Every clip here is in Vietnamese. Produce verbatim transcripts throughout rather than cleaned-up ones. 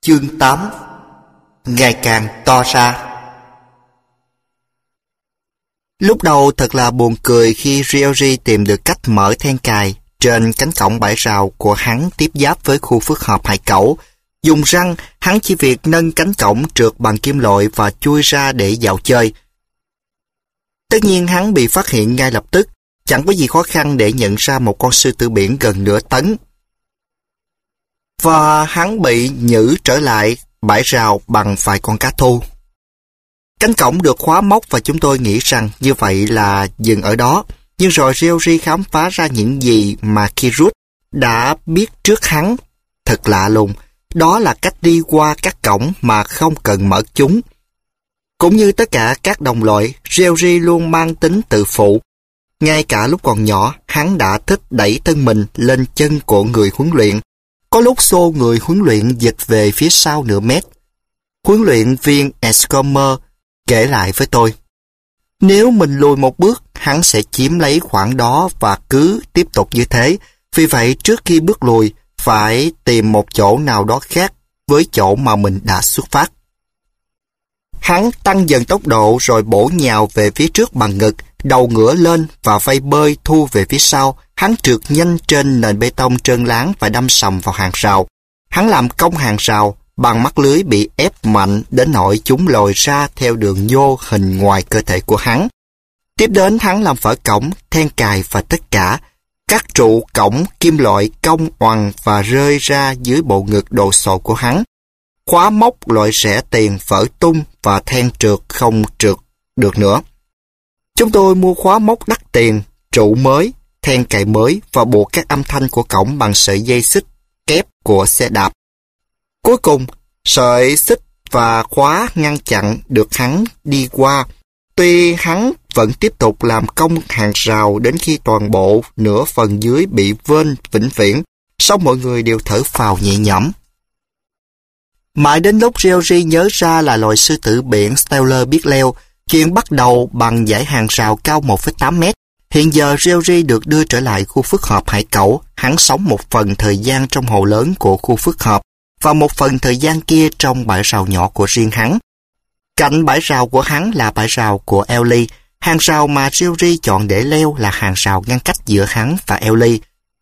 Chương tám. Ngày càng to ra. Lúc đầu thật là buồn cười khi Ryoji tìm được cách mở then cài trên cánh cổng bãi rào của hắn tiếp giáp với khu phức hợp hải cẩu. Dùng răng, hắn chỉ việc nâng cánh cổng trượt bằng kim loại và chui ra để dạo chơi. Tất nhiên hắn bị phát hiện ngay lập tức, chẳng có gì khó khăn để nhận ra một con sư tử biển gần nửa tấn. Và hắn bị nhử trở lại bãi rào bằng vài con cá thu. Cánh cổng được khóa móc và chúng tôi nghĩ rằng như vậy là dừng ở đó. Nhưng rồi Ryoji khám phá ra những gì mà Kirut đã biết trước hắn. Thật lạ lùng, đó là cách đi qua các cổng mà không cần mở chúng. Cũng như tất cả các đồng loại, Ryoji luôn mang tính tự phụ. Ngay cả lúc còn nhỏ, hắn đã thích đẩy thân mình lên chân của người huấn luyện. Có lúc xô người huấn luyện dịch về phía sau nửa mét. Huấn luyện viên Escomer kể lại với tôi, nếu mình lùi một bước, hắn sẽ chiếm lấy khoảng đó và cứ tiếp tục như thế. Vì vậy, trước khi bước lùi, phải tìm một chỗ nào đó khác với chỗ mà mình đã xuất phát. Hắn tăng dần tốc độ rồi bổ nhào về phía trước bằng ngực, đầu ngửa lên và vây bơi thu về phía sau. Hắn trượt nhanh trên nền bê tông trơn láng và đâm sầm vào hàng rào. Hắn làm cong hàng rào bằng mắt lưới bị ép mạnh đến nỗi chúng lồi ra theo đường nhô hình ngoài cơ thể của hắn. Tiếp đến hắn làm vỡ cổng, then cài và tất cả. Các trụ cổng kim loại cong oằn và rơi ra dưới bộ ngực đồ sộ của hắn. Khóa móc loại rẻ tiền vỡ tung và then trượt không trượt được nữa. Chúng tôi mua khóa móc đắt tiền, trụ mới, then cài mới và buộc các âm thanh của cổng bằng sợi dây xích kép của xe đạp. Cuối cùng, sợi xích và khóa ngăn chặn được hắn đi qua. Tuy hắn vẫn tiếp tục làm cong hàng rào đến khi toàn bộ nửa phần dưới bị vênh vĩnh viễn, song mọi người đều thở phào nhẹ nhõm. Mãi đến lúc Ryoji nhớ ra là loài sư tử biển Stellar biết leo, chuyện bắt đầu bằng dãy hàng rào cao một phẩy tám mét. Hiện giờ Ryoji được đưa trở lại khu phức hợp hải cẩu. Hắn sống một phần thời gian trong hồ lớn của khu phức hợp và một phần thời gian kia trong bãi rào nhỏ của riêng hắn. Cạnh bãi rào của hắn là bãi rào của Ellie. Hàng rào mà Ryoji chọn để leo là hàng rào ngăn cách giữa hắn và Ellie.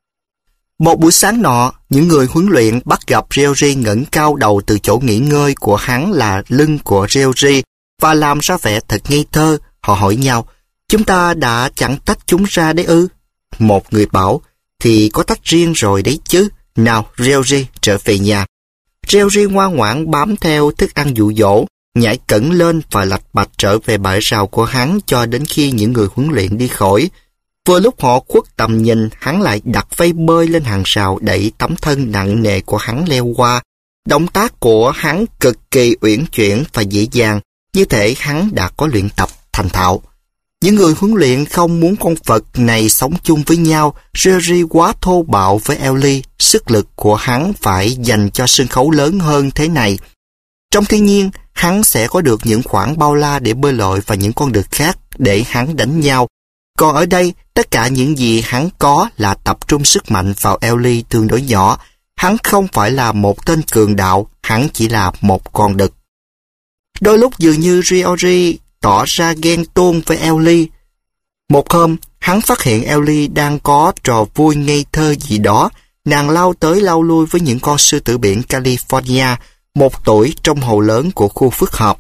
Một buổi sáng nọ, những người huấn luyện bắt gặp Ryoji ngẩng cao đầu từ chỗ nghỉ ngơi của hắn là lưng của Ryoji và làm ra vẻ thật ngây thơ. Họ hỏi nhau, chúng ta đã chẳng tách chúng ra đấy ư? Một người bảo, thì có tách riêng rồi đấy chứ. Nào, Ryoji, trở về nhà. Ryoji ngoan ngoãn bám theo thức ăn dụ dỗ, nhảy cẩn lên và lạch bạch trở về bãi rào của hắn cho đến khi những người huấn luyện đi khỏi. Vừa lúc họ khuất tầm nhìn, hắn lại đặt vây bơi lên hàng rào đẩy tấm thân nặng nề của hắn leo qua. Động tác của hắn cực kỳ uyển chuyển và dễ dàng, như thể hắn đã có luyện tập thành thạo. Những người huấn luyện không muốn con vật này sống chung với nhau. Ryoji quá thô bạo với Ellie, sức lực của hắn phải dành cho sân khấu lớn hơn thế này. Trong thiên nhiên, hắn sẽ có được những khoảng bao la để bơi lội và những con đực khác để hắn đánh nhau. Còn ở đây, tất cả những gì hắn có là tập trung sức mạnh vào Ellie tương đối nhỏ. Hắn không phải là một tên cường đạo, hắn chỉ là một con đực. Đôi lúc dường như Ryoji tỏ ra ghen tuông với Ellie. Một hôm, hắn phát hiện Ellie đang có trò vui ngây thơ gì đó. Nàng lao tới lao lui với những con sư tử biển California, một tuổi trong hồ lớn của khu phức hợp.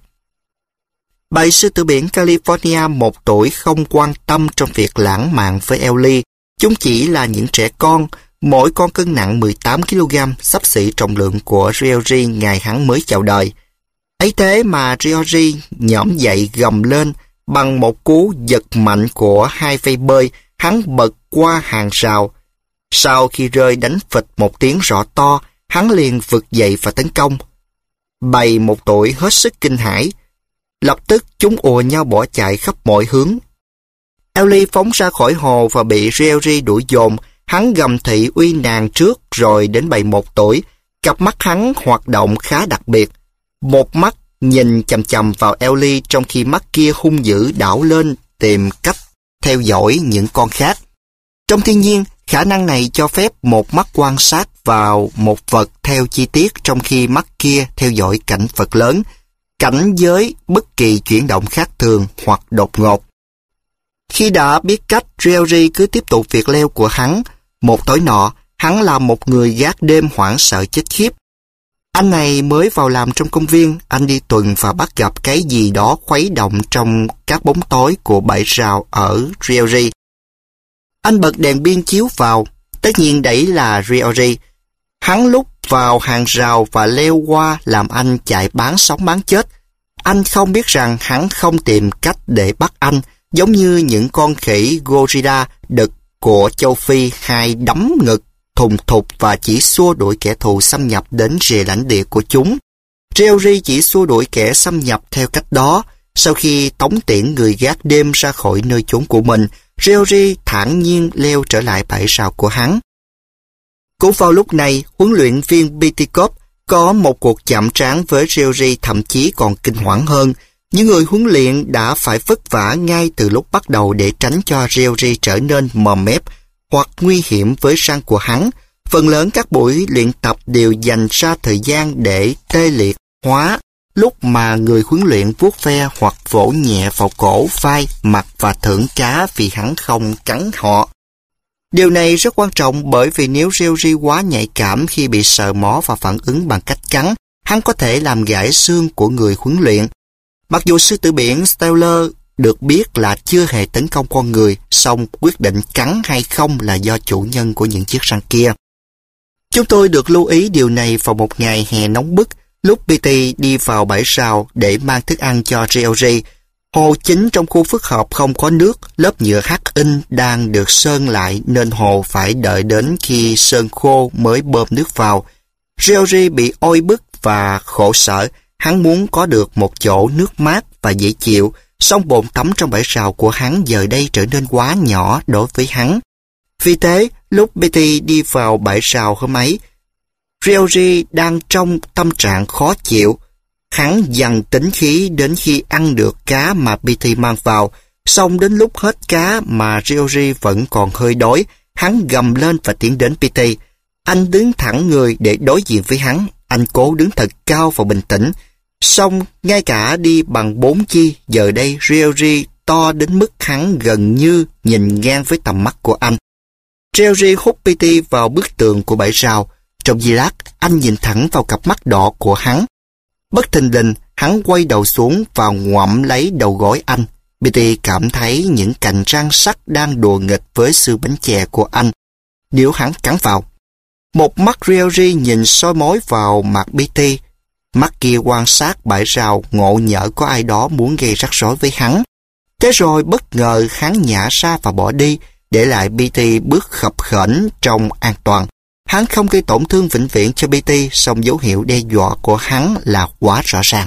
Bầy sư tử biển California một tuổi không quan tâm trong việc lãng mạn với Ellie. Chúng chỉ là những trẻ con, mỗi con cân nặng mười tám ki lô gam, xấp xỉ trọng lượng của Ryoji ngày hắn mới chào đời. Ấy thế mà Ryoji nhõm dậy gầm lên, bằng một cú giật mạnh của hai vây bơi, hắn bật qua hàng rào. Sau khi rơi đánh phịch một tiếng rõ to, hắn liền vực dậy và tấn công. Bầy một tuổi hết sức kinh hãi. Lập tức chúng ùa nhau bỏ chạy khắp mọi hướng. Ellie phóng ra khỏi hồ và bị Ryoji đuổi dồn. Hắn gầm thị uy nàng trước rồi đến bầy một tuổi. Cặp mắt hắn hoạt động khá đặc biệt. Một mắt nhìn chằm chằm vào Ellie trong khi mắt kia hung dữ đảo lên tìm cách theo dõi những con khác. Trong thiên nhiên, Khả năng này cho phép một mắt quan sát vào một vật theo chi tiết, trong khi mắt kia theo dõi cảnh vật lớn, cảnh giới bất kỳ chuyển động khác thường hoặc đột ngột. Khi đã biết cách, Ryoji cứ tiếp tục việc leo của hắn. Một tối nọ, hắn là một người gác đêm hoảng sợ chết khiếp. Anh này mới vào làm trong công viên, anh đi tuần và bắt gặp cái gì đó khuấy động trong các bóng tối của bãi rào ở Ryoji. Anh bật đèn pin chiếu vào, tất nhiên đấy là Ryoji. Hắn lúc vào hàng rào và leo qua làm anh chạy bán sống bán chết. Anh không biết rằng hắn không tìm cách để bắt anh, giống như những con khỉ gorilla đực của châu Phi hay đấm ngực thùng thục và chỉ xua đuổi kẻ thù xâm nhập đến rìa lãnh địa của chúng. Ryoji chỉ xua đuổi kẻ xâm nhập theo cách đó. Sau khi tống tiễn người gác đêm ra khỏi nơi chốn của mình, Ryoji thản nhiên leo trở lại bãi rào của hắn. Cũng vào lúc này, huấn luyện viên Pitikov có một cuộc chạm trán với Ryoji thậm chí còn kinh hoàng hơn. Những người huấn luyện đã phải vất vả ngay từ lúc bắt đầu để tránh cho Ryoji trở nên mờ mép hoặc nguy hiểm với răng của hắn. Phần lớn các buổi luyện tập đều dành ra thời gian để tê liệt hóa lúc mà người huấn luyện vuốt ve hoặc vỗ nhẹ vào cổ, vai, mặt và thưởng cá vì hắn không cắn họ. Điều này rất quan trọng bởi vì nếu Ryoji quá nhạy cảm khi bị sờ mó và phản ứng bằng cách cắn, hắn có thể làm gãy xương của người huấn luyện. Mặc dù sư tử biển Steller được biết là chưa hề tấn công con người, song quyết định cắn hay không là do chủ nhân của những chiếc răng kia. Chúng tôi được lưu ý điều này vào một ngày hè nóng bức, lúc pê tê đi vào bãi rào để mang thức ăn cho Ryoji. Hồ chính trong khu phức hợp không có nước, lớp nhựa hắc in đang được sơn lại nên hồ phải đợi đến khi sơn khô mới bơm nước vào. Ryoji bị oi bức và khổ sở, hắn muốn có được một chỗ nước mát và dễ chịu, song bồn tắm trong bãi rào của hắn giờ đây trở nên quá nhỏ đối với hắn. Vì thế, lúc pê tê đi vào bãi rào hôm ấy, Ryoji đang trong tâm trạng khó chịu. Hắn dằn tính khí đến khi ăn được cá mà pê tê mang vào, xong đến lúc hết cá mà Ryoji vẫn còn hơi đói, hắn gầm lên và tiến đến pê tê. Anh đứng thẳng người để đối diện với hắn, anh cố đứng thật cao và bình tĩnh. Xong, ngay cả đi bằng bốn chi, giờ đây Ryoji to đến mức hắn gần như nhìn ngang với tầm mắt của anh. Ryoji hút pê tê vào bức tường của bãi rào. Trong giây lát, anh nhìn thẳng vào cặp mắt đỏ của hắn. Bất thình lình, hắn quay đầu xuống và ngoạm lấy đầu gối anh. pê tê cảm thấy những cành răng sắc đang đùa nghịch với xương bánh chè của anh. Nếu hắn cắn vào. Một mắt Ryoji nhìn soi mói vào mặt pê tê. Mắt kia quan sát bãi rào, ngộ nhỡ có ai đó muốn gây rắc rối với hắn. Thế rồi bất ngờ hắn nhả ra và bỏ đi, để lại pê tê bước khập khểnh trong an toàn. Hắn không gây tổn thương vĩnh viễn cho pê tê, song dấu hiệu đe dọa của hắn là quá rõ ràng.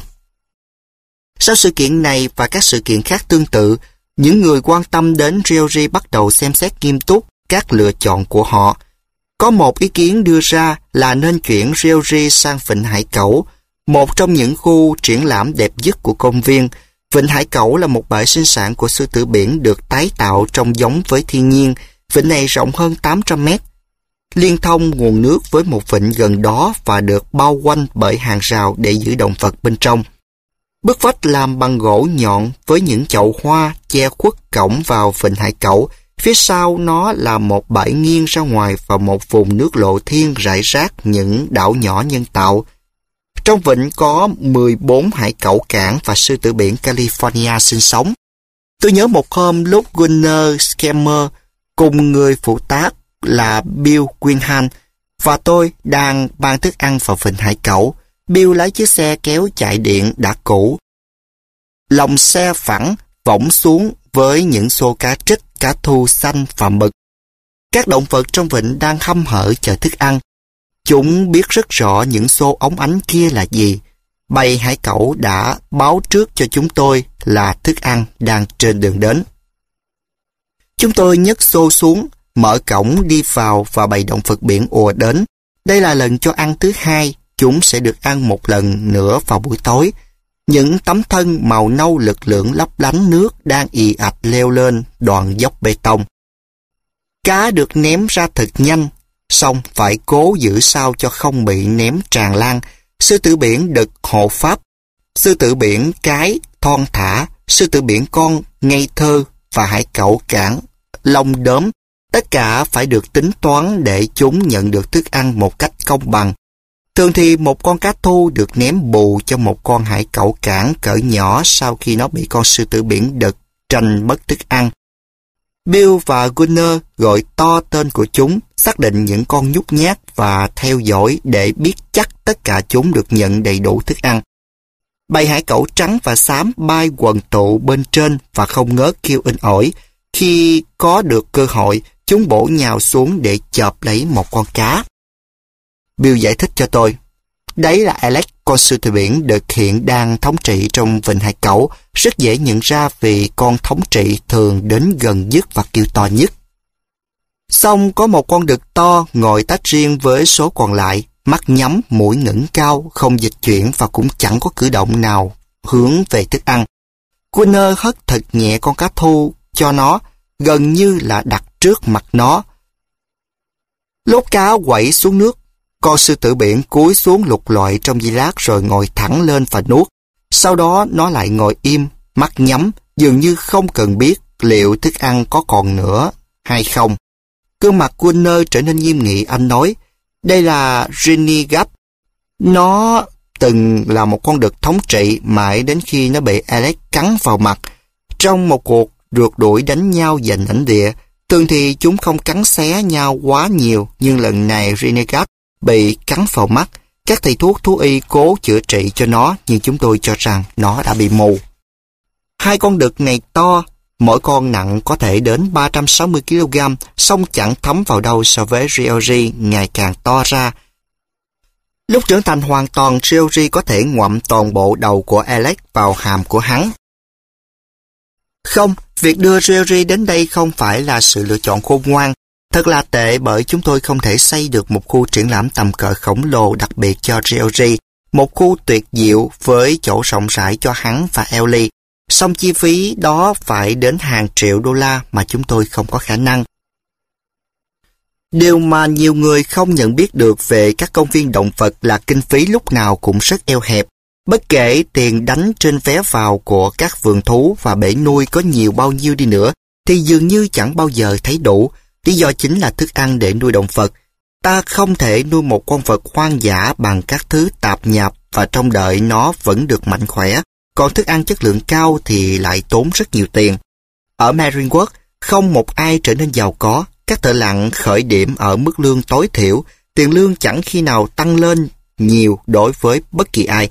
Sau sự kiện này và các sự kiện khác tương tự, những người quan tâm đến Ryoji bắt đầu xem xét nghiêm túc các lựa chọn của họ. Có một ý kiến đưa ra là nên chuyển Ryoji sang Vịnh Hải Cẩu, một trong những khu triển lãm đẹp nhất của công viên. Vịnh Hải Cẩu là một bãi sinh sản của sư tử biển được tái tạo trông giống với thiên nhiên. Vịnh này rộng hơn tám trăm mét, liên thông nguồn nước với một vịnh gần đó và được bao quanh bởi hàng rào để giữ động vật bên trong. Bức vách làm bằng gỗ nhọn với những chậu hoa che khuất cổng vào Vịnh Hải Cẩu. Phía sau nó là một bãi nghiêng ra ngoài và một vùng nước lộ thiên rải rác những đảo nhỏ nhân tạo. Trong vịnh có mười bốn hải cẩu cảng và sư tử biển California sinh sống. Tôi nhớ một hôm lúc Gunnar Skemmer cùng người phụ tác là Bill Quinhan và tôi đang mang thức ăn vào Vịnh Hải Cẩu. Bill lái chiếc xe kéo chạy điện đã cũ. Lòng xe phẳng võng xuống với những xô cá trích, cá thu xanh và mực. Các động vật trong vịnh đang hăm hở chờ thức ăn. Chúng biết rất rõ những xô óng ánh kia là gì. Bầy hải cẩu đã báo trước cho chúng tôi là thức ăn đang trên đường đến. Chúng tôi nhấc xô xuống, mở cổng đi vào và bầy động vật biển ùa đến. Đây là lần cho ăn thứ hai, chúng sẽ được ăn một lần nữa vào buổi tối. Những tấm thân màu nâu lực lượng lấp lánh nước đang ì ạch leo lên đoạn dốc bê tông. Cá được ném ra thật nhanh, song phải cố giữ sao cho không bị ném tràn lan. Sư tử biển đực hộ pháp, sư tử biển cái thon thả, sư tử biển con ngây thơ và hải cẩu cảng lông đốm, tất cả phải được tính toán để chúng nhận được thức ăn một cách công bằng. Thường thì một con cá thu được ném bù cho một con hải cẩu cảng cỡ nhỏ sau khi nó bị con sư tử biển đực tranh mất thức ăn. Bill và Gunner gọi to tên của chúng, xác định những con nhút nhát và theo dõi để biết chắc tất cả chúng được nhận đầy đủ thức ăn. Bầy hải cẩu trắng và xám bay quần tụ bên trên và không ngớt kêu inh ỏi. Khi có được cơ hội, chúng bổ nhào xuống để chộp lấy một con cá. Bill giải thích cho tôi. Đấy là Alex, con sư tử biển đực hiện đang thống trị trong vịnh hải cẩu. Rất dễ nhận ra vì con thống trị thường đến gần nhất và kêu to nhất. Xong có một con đực to ngồi tách riêng với số còn lại, mắt nhắm, mũi ngẩng cao, không dịch chuyển và cũng chẳng có cử động nào hướng về thức ăn. Gunner hất thật nhẹ con cá thu cho nó, gần như là đặt trước mặt nó. Lốt cá quẩy xuống nước, con sư tử biển cúi xuống lục lọi trong giây lát rồi ngồi thẳng lên và nuốt. Sau đó nó lại ngồi im, mắt nhắm, dường như không cần biết liệu thức ăn có còn nữa hay không. Gương mặt Gunner trở nên nghiêm nghị, anh nói, đây là Renegade. Nó từng là một con đực thống trị mãi đến khi nó bị Alex cắn vào mặt. Trong một cuộc rượt đuổi đánh nhau giành lãnh địa, thường thì chúng không cắn xé nhau quá nhiều, nhưng lần này Renegade bị cắn vào mắt. Các thầy thuốc thú y cố chữa trị cho nó, nhưng chúng tôi cho rằng nó đã bị mù. Hai con đực này to, mỗi con nặng có thể đến ba trăm sáu mươi ki lô gam, song chẳng thấm vào đâu so với Ryoji ngày càng to ra. Lúc trưởng thành hoàn toàn, Ryoji có thể ngoạm toàn bộ đầu của Alex vào hàm của hắn. Không, việc đưa Ryoji đến đây không phải là sự lựa chọn khôn ngoan. Thật là tệ bởi chúng tôi không thể xây được một khu triển lãm tầm cỡ khổng lồ đặc biệt cho Ryoji, một khu tuyệt diệu với chỗ rộng rãi cho hắn và Ellie. Song chi phí đó phải đến hàng triệu đô la mà chúng tôi không có khả năng. Điều mà nhiều người không nhận biết được về các công viên động vật là kinh phí lúc nào cũng rất eo hẹp. Bất kể tiền đánh trên vé vào của các vườn thú và bể nuôi có nhiều bao nhiêu đi nữa, thì dường như chẳng bao giờ thấy đủ. Lý do chính là thức ăn để nuôi động vật. Ta không thể nuôi một con vật hoang dã bằng các thứ tạp nhạp và trông đợi nó vẫn được mạnh khỏe. Còn thức ăn chất lượng cao thì lại tốn rất nhiều tiền. Ở Marineworld, không một ai trở nên giàu có. Các thợ lặn khởi điểm ở mức lương tối thiểu. Tiền lương chẳng khi nào tăng lên nhiều đối với bất kỳ ai.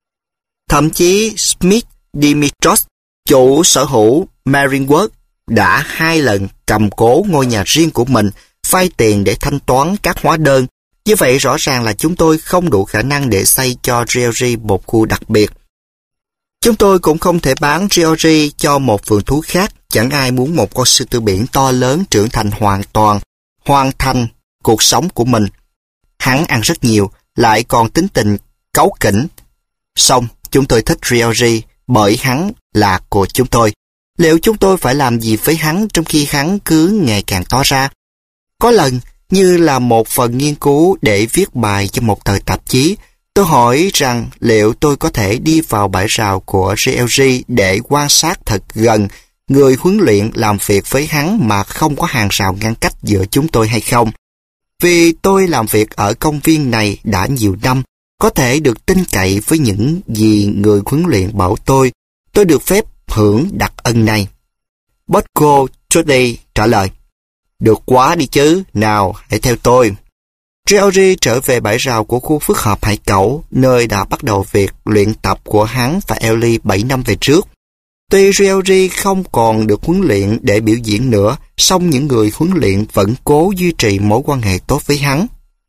Thậm chí Smith Dimitros, chủ sở hữu Marineworld, đã hai lần cầm cố ngôi nhà riêng của mình, vay tiền để thanh toán các hóa đơn. Như vậy rõ ràng là chúng tôi không đủ khả năng để xây cho Ryoji một khu đặc biệt. Chúng tôi cũng không thể bán Ryoji cho một vườn thú khác. Chẳng ai muốn một con sư tử biển to lớn trưởng thành hoàn toàn, hoàn thành cuộc sống của mình. Hắn ăn rất nhiều, lại còn tính tình cáu kỉnh. Song chúng tôi thích Ryoji bởi hắn là của chúng tôi. Liệu chúng tôi phải làm gì với hắn trong khi hắn cứ ngày càng to ra? Có lần, như là một phần nghiên cứu để viết bài cho một tờ tạp chí, tôi hỏi rằng liệu tôi có thể đi vào bãi rào của Ryoji để quan sát thật gần người huấn luyện làm việc với hắn mà không có hàng rào ngăn cách giữa chúng tôi hay không. Vì tôi làm việc ở công viên này đã nhiều năm, có thể được tin cậy với những gì người huấn luyện bảo tôi. Tôi được phép hưởng đặc ân này. Bosco Trudy trả lời. Được quá đi chứ, nào hãy theo tôi. Ryoji trở về bãi rào của khu phức hợp hải cẩu, nơi đã bắt đầu việc luyện tập của hắn và Ellie bảy năm về trước. Tuy Ryoji không còn được huấn luyện để biểu diễn nữa, song những người huấn luyện vẫn cố duy trì mối quan hệ tốt với hắn.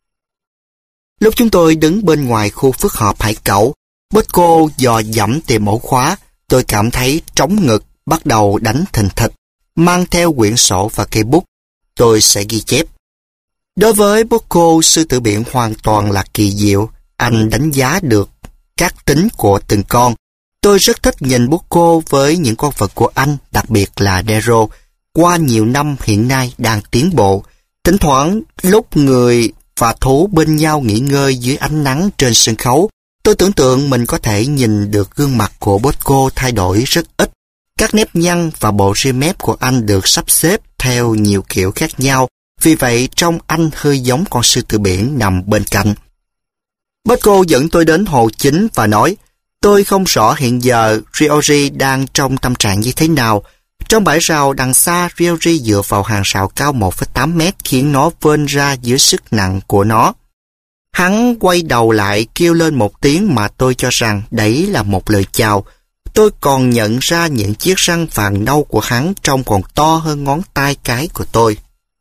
Lúc chúng tôi đứng bên ngoài khu phức hợp hải cẩu, Bosco dò dẫm tìm ổ khóa, tôi cảm thấy trống ngực, bắt đầu đánh thình thịch, mang theo quyển sổ và cây bút. Tôi sẽ ghi chép. Đối với Bosco, sư tử biển hoàn toàn là kỳ diệu. Anh đánh giá được các tính của từng con. Tôi rất thích nhìn Bosco với những con vật của anh, đặc biệt là Nero. qua nhiều năm hiện nay đang tiến bộ. Thỉnh thoảng lúc người và thú bên nhau nghỉ ngơi dưới ánh nắng trên sân khấu, tôi tưởng tượng mình có thể nhìn được gương mặt của Bosco thay đổi rất ít. Các nếp nhăn và bộ ria mép của anh được sắp xếp theo nhiều kiểu khác nhau, vì vậy trông anh hơi giống con sư tử biển nằm bên cạnh. Bosco dẫn tôi đến hồ chính và nói, tôi không rõ hiện giờ Ryoji đang trong tâm trạng như thế nào. Trong bãi rào đằng xa, Ryoji dựa vào hàng rào cao một phẩy tám mét khiến nó vênh ra dưới sức nặng của nó. Hắn quay đầu lại kêu lên một tiếng mà tôi cho rằng đấy là một lời chào. Tôi còn nhận ra những chiếc răng vàng nâu của hắn trông còn to hơn ngón tay cái của tôi.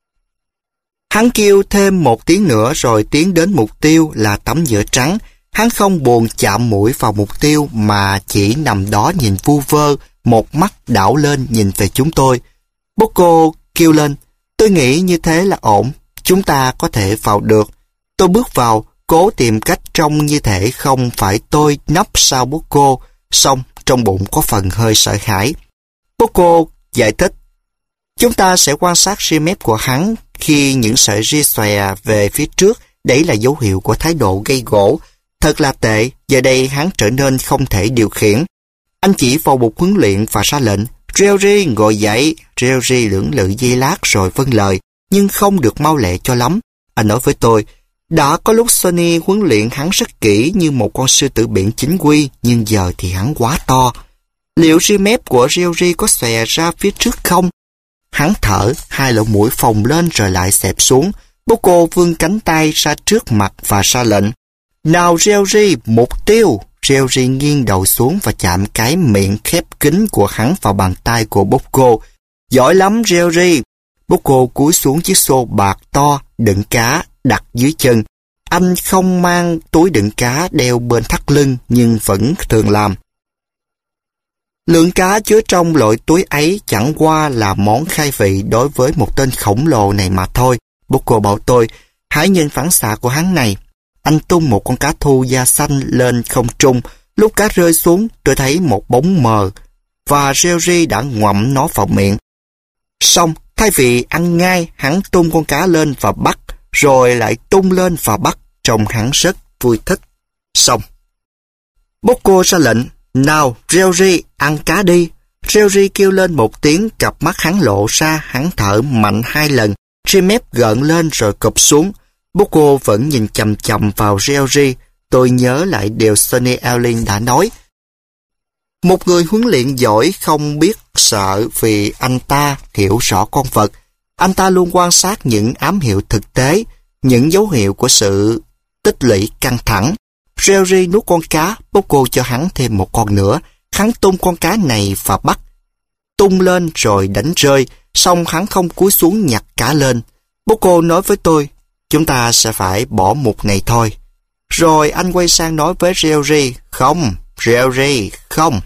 Hắn kêu thêm một tiếng nữa rồi tiến đến mục tiêu là tấm nhựa trắng. Hắn không buồn chạm mũi vào mục tiêu mà chỉ nằm đó nhìn vu vơ, một mắt đảo lên nhìn về chúng tôi. Bosco kêu lên, tôi nghĩ như thế là ổn, chúng ta có thể vào được. Tôi bước vào, cố tìm cách trông như thể không phải tôi nấp sau Bosco, xong trong bụng có phần hơi sợ hãi. Bosco giải thích, chúng ta sẽ quan sát ria mép của hắn khi những sợi ria xòe về phía trước, đấy là dấu hiệu của thái độ gây gổ. Thật là tệ, giờ đây hắn trở nên không thể điều khiển. Anh chỉ vào bục huấn luyện và ra lệnh, Ryoji ngồi dậy. Ryoji lưỡng lự giây lát rồi vâng lời, nhưng không được mau lẹ cho lắm. Anh nói với tôi, đã có lúc Sonny huấn luyện hắn rất kỹ như một con sư tử biển chính quy, nhưng giờ thì hắn quá to. Liệu ria mép của Ryoji có xòe ra phía trước không? Hắn thở, hai lỗ mũi phồng lên rồi lại xẹp xuống. Bosco vươn cánh tay ra trước mặt và ra lệnh, nào Ryoji, mục tiêu. Ryoji nghiêng đầu xuống và chạm cái miệng khép kín của hắn vào bàn tay của Bosco. Giỏi lắm Ryoji. Bosco cúi xuống chiếc xô bạc to đựng cá đặt dưới chân. Anh không mang túi đựng cá đeo bên thắt lưng nhưng vẫn thường làm. Lượng cá chứa trong loại túi ấy chẳng qua là món khai vị đối với một tên khổng lồ này mà thôi. Bosco bảo tôi, hãy nhìn phản xạ của hắn này. Anh tung một con cá thu da xanh lên không trung. Lúc cá rơi xuống, tôi thấy một bóng mờ và Ryoji đã ngoạm nó vào miệng. Xong, thay vì ăn ngay, hắn tung con cá lên và bắt, rồi lại tung lên và bắt, trông hắn rất vui thích. Xong. Bosco ra lệnh, nào Ryoji, ăn cá đi. Ryoji kêu lên một tiếng, cặp mắt hắn lộ ra, hắn thở mạnh hai lần, ria mép gợn lên rồi cụp xuống. Bosco vẫn nhìn chằm chằm vào Ryoji. Tôi nhớ lại điều Sonny Elling đã nói. Một người huấn luyện giỏi không biết sợ vì anh ta hiểu rõ con vật. Anh ta luôn quan sát những ám hiệu thực tế, những dấu hiệu của sự tích lũy căng thẳng. Ryoji nuốt con cá, Bosco cho hắn thêm một con nữa. Hắn tung con cá này và bắt. Tung lên rồi đánh rơi, xong hắn không cúi xuống nhặt cá lên. Bosco nói với tôi, chúng ta sẽ phải bỏ mục này thôi. Rồi anh quay sang nói với Ryoji, không, Ryoji, không.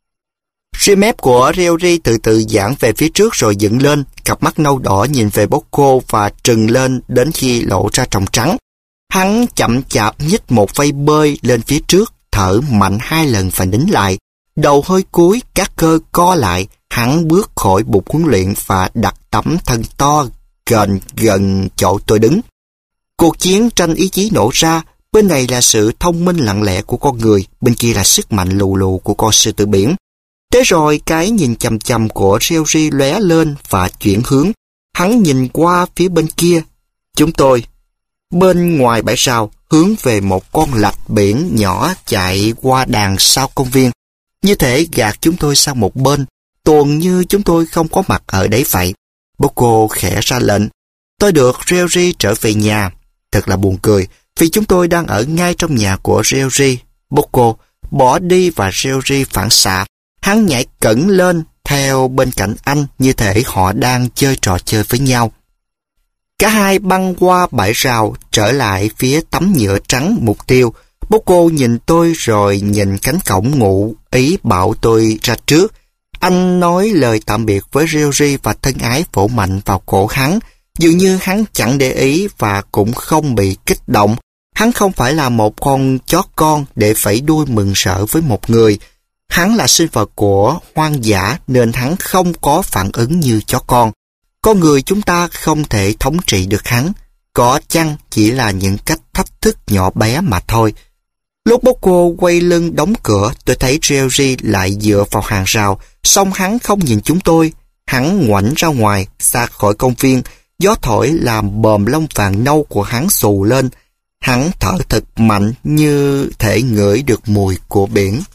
Ria mép của Ryoji từ từ giãn về phía trước rồi dựng lên, cặp mắt nâu đỏ nhìn về Bosco và trừng lên đến khi lộ ra tròng trắng. Hắn chậm chạp nhích một vây bơi lên phía trước, thở mạnh hai lần và nín lại. Đầu hơi cúi, các cơ co lại, hắn bước khỏi bục huấn luyện và đặt tấm thân to gần gần chỗ tôi đứng. Cuộc chiến tranh ý chí nổ ra, bên này là sự thông minh lặng lẽ của con người, bên kia là sức mạnh lù lù của con sư tử biển. Thế rồi cái nhìn chằm chằm của Ryoji lóe lên và chuyển hướng. Hắn nhìn qua phía bên kia. Chúng tôi, bên ngoài bãi rào, hướng về một con lạch biển nhỏ chạy qua đàn sau công viên. Như thể gạt chúng tôi sang một bên, tuồn như chúng tôi không có mặt ở đấy vậy. Bosco khẽ ra lệnh. Tôi được Ryoji trở về nhà. Thật là buồn cười, vì chúng tôi đang ở ngay trong nhà của Ryoji. Bosco bỏ đi và Ryoji phản xạ. Hắn nhảy cẩn lên theo bên cạnh anh như thể họ đang chơi trò chơi với nhau. Cả hai băng qua bãi rào trở lại phía tấm nhựa trắng mục tiêu. Bosco nhìn tôi rồi nhìn cánh cổng ngụ ý bảo tôi ra trước. Anh nói lời tạm biệt với Ryoji và thân ái vỗ mạnh vào cổ hắn. Dường như hắn chẳng để ý và cũng không bị kích động. Hắn không phải là một con chó con để phẩy đuôi mừng rỡ với một người. Hắn là sinh vật của hoang dã nên hắn không có phản ứng như chó con. Con người chúng ta không thể thống trị được hắn, có chăng chỉ là những cách thách thức nhỏ bé mà thôi. Lúc Bosco quay lưng đóng cửa, tôi thấy Jerry lại dựa vào hàng rào, song hắn không nhìn chúng tôi. Hắn ngoảnh ra ngoài, xa khỏi công viên, gió thổi làm bờm lông vàng nâu của hắn xù lên. Hắn thở thật mạnh như thể ngửi được mùi của biển.